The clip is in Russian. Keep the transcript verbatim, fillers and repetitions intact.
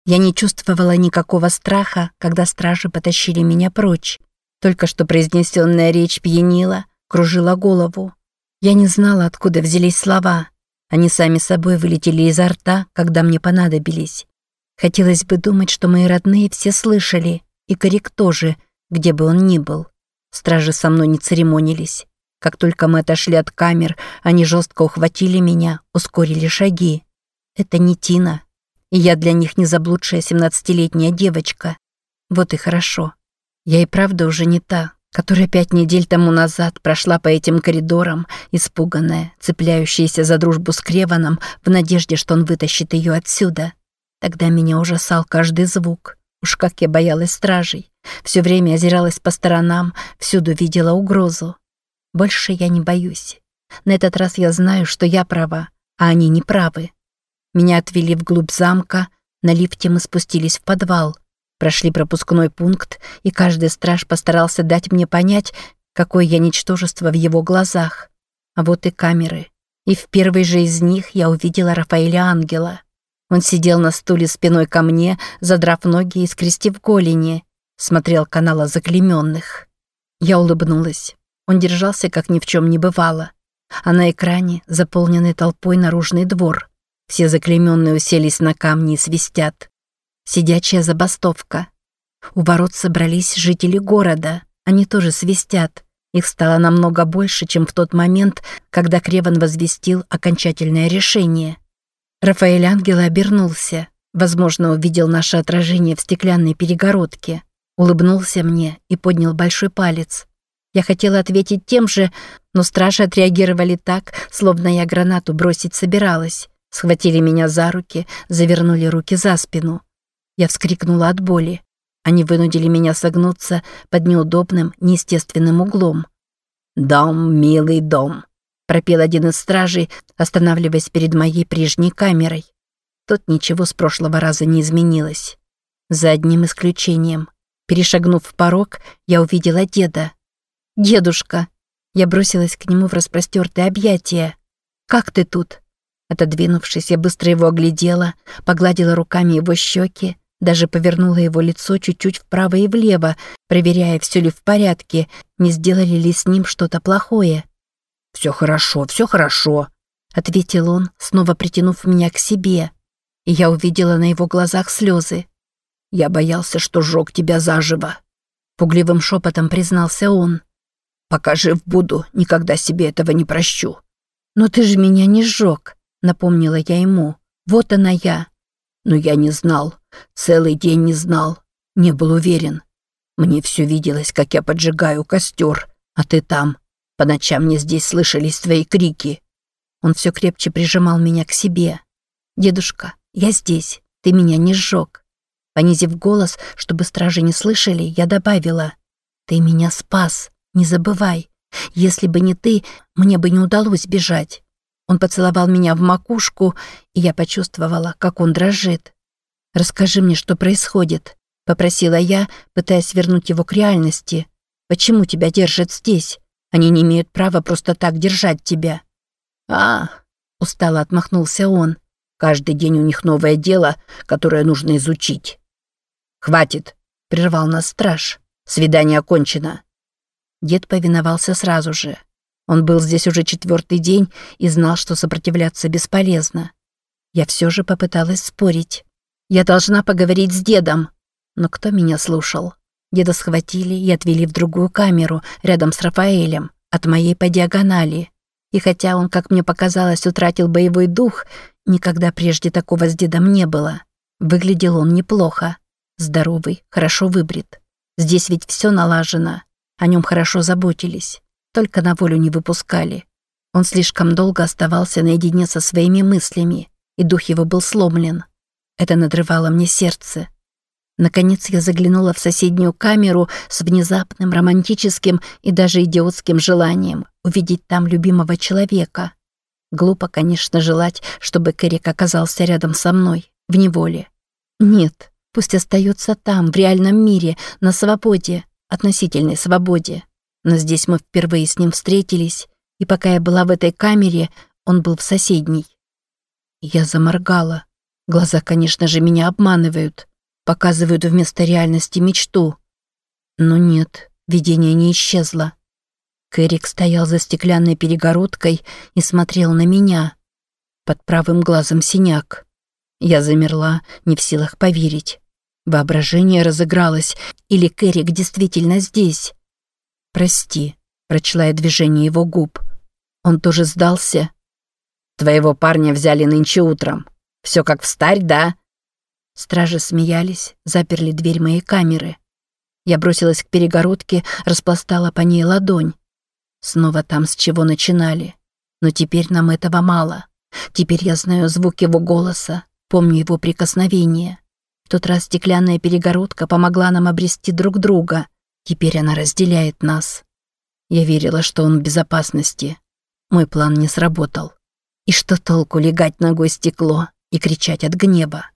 Я не чувствовала никакого страха, когда стражи потащили меня прочь. Только что произнесенная речь пьянила, кружила голову. Я не знала, откуда взялись слова. Они сами собой вылетели изо рта, когда мне понадобились. Хотелось бы думать, что мои родные все слышали, и Карик тоже, где бы он ни был. Стражи со мной не церемонились. Как только мы отошли от камер, они жестко ухватили меня, ускорили шаги. Это не Тина. И я для них не заблудшая семнадцатилетняя девочка. Вот и хорошо. Я и правда уже не та, которая пять недель тому назад прошла по этим коридорам, испуганная, цепляющаяся за дружбу с Креваном в надежде, что он вытащит ее отсюда. Тогда меня ужасал каждый звук. Уж как я боялась стражей. Все время озиралась по сторонам, всюду видела угрозу. Больше я не боюсь. На этот раз я знаю, что я права, а они не правы. Меня отвели вглубь замка, на лифте мы спустились в подвал. Прошли пропускной пункт, и каждый страж постарался дать мне понять, какое я ничтожество в его глазах. А вот и камеры. И в первой же из них я увидела Рафаэля Ангела. Он сидел на стуле спиной ко мне, задрав ноги и скрестив голени. Смотрел канал о заклейменных. Я улыбнулась. Он держался, как ни в чем не бывало. А на экране заполненный толпой наружный двор. Все заклейменные уселись на камни и свистят. Сидячая забастовка. У ворот собрались жители города. Они тоже свистят. Их стало намного больше, чем в тот момент, когда Креван возвестил окончательное решение. Рафаэль Ангела обернулся. Возможно, увидел наше отражение в стеклянной перегородке. Улыбнулся мне и поднял большой палец. Я хотела ответить тем же, но стражи отреагировали так, словно я гранату бросить собиралась. Схватили меня за руки, завернули руки за спину. Я вскрикнула от боли. Они вынудили меня согнуться под неудобным, неестественным углом. «Дом, милый дом», — пропел один из стражей, останавливаясь перед моей прежней камерой. Тут ничего с прошлого раза не изменилось. За одним исключением. Перешагнув порог, я увидела деда. «Дедушка!» Я бросилась к нему в распростертые объятия. «Как ты тут?» Отодвинувшись, я быстро его оглядела, погладила руками его щеки, даже повернула его лицо чуть-чуть вправо и влево, проверяя, все ли в порядке, не сделали ли с ним что-то плохое. «Все хорошо, все хорошо», — ответил он, снова притянув меня к себе. И я увидела на его глазах слезы. «Я боялся, что сжег тебя заживо», — пугливым шепотом признался он. «Пока жив буду, никогда себе этого не прощу». «Но ты же меня не сжег», — напомнила я ему. «Вот она я». «Но я не знал, целый день не знал, не был уверен. Мне все виделось, как я поджигаю костер, а ты там. По ночам мне здесь слышались твои крики». Он все крепче прижимал меня к себе. «Дедушка, я здесь, ты меня не сжег». Понизив голос, чтобы стражи не слышали, я добавила: «Ты меня спас, не забывай. Если бы не ты, мне бы не удалось бежать». Он поцеловал меня в макушку, и я почувствовала, как он дрожит. «Расскажи мне, что происходит», — попросила я, пытаясь вернуть его к реальности. «Почему тебя держат здесь? Они не имеют права просто так держать тебя». «А, — устало отмахнулся он, — каждый день у них новое дело, которое нужно изучить». «Хватит», — прервал нас страж. «Свидание окончено». Дед повиновался сразу же. Он был здесь уже четвертый день и знал, что сопротивляться бесполезно. Я все же попыталась спорить. «Я должна поговорить с дедом». Но кто меня слушал? Деда схватили и отвели в другую камеру, рядом с Рафаэлем, от моей по диагонали. И хотя он, как мне показалось, утратил боевой дух, никогда прежде такого с дедом не было. Выглядел он неплохо. Здоровый, хорошо выбрит. Здесь ведь все налажено. О нем хорошо заботились. Только на волю не выпускали. Он слишком долго оставался наедине со своими мыслями, и дух его был сломлен. Это надрывало мне сердце. Наконец я заглянула в соседнюю камеру с внезапным, романтическим и даже идиотским желанием увидеть там любимого человека. Глупо, конечно, желать, чтобы Керрик оказался рядом со мной, в неволе. Нет, пусть остается там, в реальном мире, на свободе, относительной свободе. Но здесь мы впервые с ним встретились, и пока я была в этой камере, он был в соседней. Я заморгала. Глаза, конечно же, меня обманывают, показывают вместо реальности мечту. Но нет, видение не исчезло. Кэрик стоял за стеклянной перегородкой и смотрел на меня. Под правым глазом синяк. Я замерла, не в силах поверить. Воображение разыгралось, или Кэрик действительно здесь? «Прости», — прочла я движение его губ. Он тоже сдался. «Твоего парня взяли нынче утром. Все как встарь, да?» Стражи смеялись, заперли дверь моей камеры. Я бросилась к перегородке, распластала по ней ладонь. Снова там, с чего начинали. Но теперь нам этого мало. Теперь я знаю звук его голоса, помню его прикосновение. В тот раз стеклянная перегородка помогла нам обрести друг друга. Теперь она разделяет нас. Я верила, что он в безопасности. Мой план не сработал. И что толку легать ногой стекло и кричать от гнева?